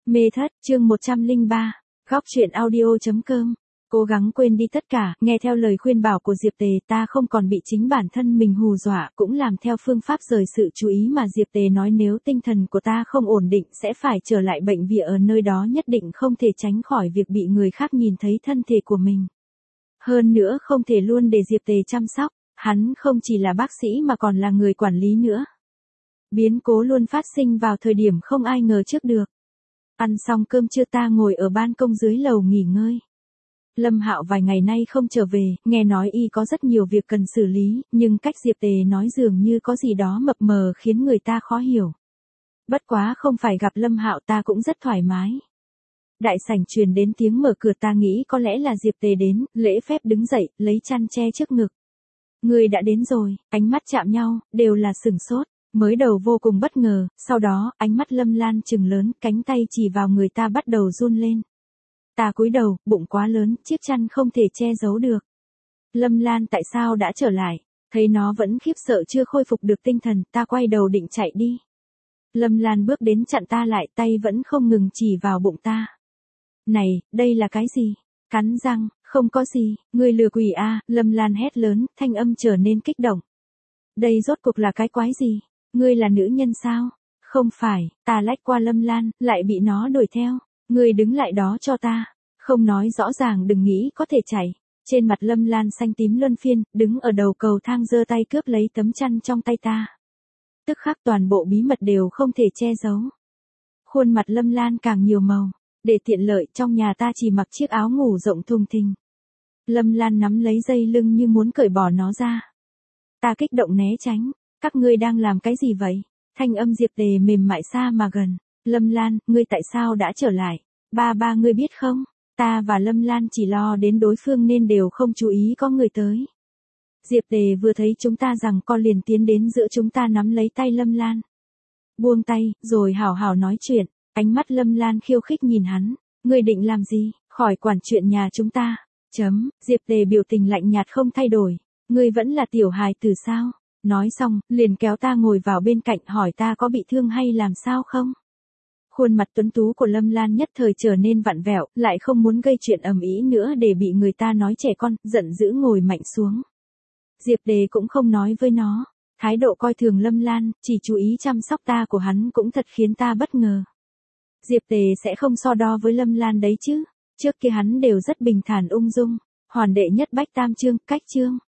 Mê thất, chương 103, góc truyện audio.com. Cố gắng quên đi tất cả, nghe theo lời khuyên bảo của Diệp Tề, ta không còn bị chính bản thân mình hù dọa, cũng làm theo phương pháp rời sự chú ý mà Diệp Tề nói, nếu tinh thần của ta không ổn định sẽ phải trở lại bệnh viện, ở nơi đó nhất định không thể tránh khỏi việc bị người khác nhìn thấy thân thể của mình. Hơn nữa không thể luôn để Diệp Tề chăm sóc, hắn không chỉ là bác sĩ mà còn là người quản lý nữa. Biến cố luôn phát sinh vào thời điểm không ai ngờ trước được. Ăn xong cơm trưa ta ngồi ở ban công dưới lầu nghỉ ngơi. Lâm Hạo vài ngày nay không trở về, nghe nói y có rất nhiều việc cần xử lý, nhưng cách Diệp Tề nói dường như có gì đó mập mờ khiến người ta khó hiểu. Bất quá không phải gặp Lâm Hạo ta cũng rất thoải mái. Đại sảnh truyền đến tiếng mở cửa, ta nghĩ có lẽ là Diệp Tề đến, lễ phép đứng dậy, lấy chăn che trước ngực. Người đã đến rồi, ánh mắt chạm nhau, đều là sửng sốt. Mới đầu vô cùng bất ngờ, sau đó, ánh mắt Lâm Lan trừng lớn, cánh tay chỉ vào người ta bắt đầu run lên. Ta cúi đầu, bụng quá lớn, chiếc chăn không thể che giấu được. Lâm Lan tại sao đã trở lại? Thấy nó vẫn khiếp sợ chưa khôi phục được tinh thần, ta quay đầu định chạy đi. Lâm Lan bước đến chặn ta lại, tay vẫn không ngừng chỉ vào bụng ta. Này, đây là cái gì? Cắn răng, không có gì, ngươi lừa quỷ à, Lâm Lan hét lớn, thanh âm trở nên kích động. Đây rốt cuộc là cái quái gì? Ngươi là nữ nhân sao? Không phải, ta lách qua Lâm Lan, lại bị nó đuổi theo. Ngươi đứng lại đó cho ta. Không nói rõ ràng đừng nghĩ có thể chạy. Trên mặt Lâm Lan xanh tím luân phiên, đứng ở đầu cầu thang giơ tay cướp lấy tấm chăn trong tay ta. Tức khắc toàn bộ bí mật đều không thể che giấu. Khuôn mặt Lâm Lan càng nhiều màu. Để tiện lợi trong nhà ta chỉ mặc chiếc áo ngủ rộng thùng thình. Lâm Lan nắm lấy dây lưng như muốn cởi bỏ nó ra. Ta kích động né tránh. Các ngươi đang làm cái gì vậy? Thanh âm Diệp Tề mềm mại xa mà gần. Lâm Lan, ngươi tại sao đã trở lại? Ba ngươi biết không? Ta và Lâm Lan chỉ lo đến đối phương nên đều không chú ý có người tới. Diệp Tề vừa thấy chúng ta rằng co liền tiến đến giữa chúng ta nắm lấy tay Lâm Lan. Buông tay, rồi hào hào nói chuyện. Ánh mắt Lâm Lan khiêu khích nhìn hắn. Ngươi định làm gì? Khỏi quản chuyện nhà chúng ta. Diệp Tề biểu tình lạnh nhạt không thay đổi. Ngươi vẫn là tiểu hài tử sao? Nói xong, liền kéo ta ngồi vào bên cạnh hỏi ta có bị thương hay làm sao không? Khuôn mặt tuấn tú của Lâm Lan nhất thời trở nên vặn vẹo, lại không muốn gây chuyện ầm ĩ nữa để bị người ta nói trẻ con, giận dữ ngồi mạnh xuống. Diệp Tề cũng không nói với nó. Thái độ coi thường Lâm Lan, chỉ chú ý chăm sóc ta của hắn cũng thật khiến ta bất ngờ. Diệp Tề sẽ không so đo với Lâm Lan đấy chứ. Trước kia hắn đều rất bình thản ung dung. Hoàn đệ nhất bách tam chương, cách chương.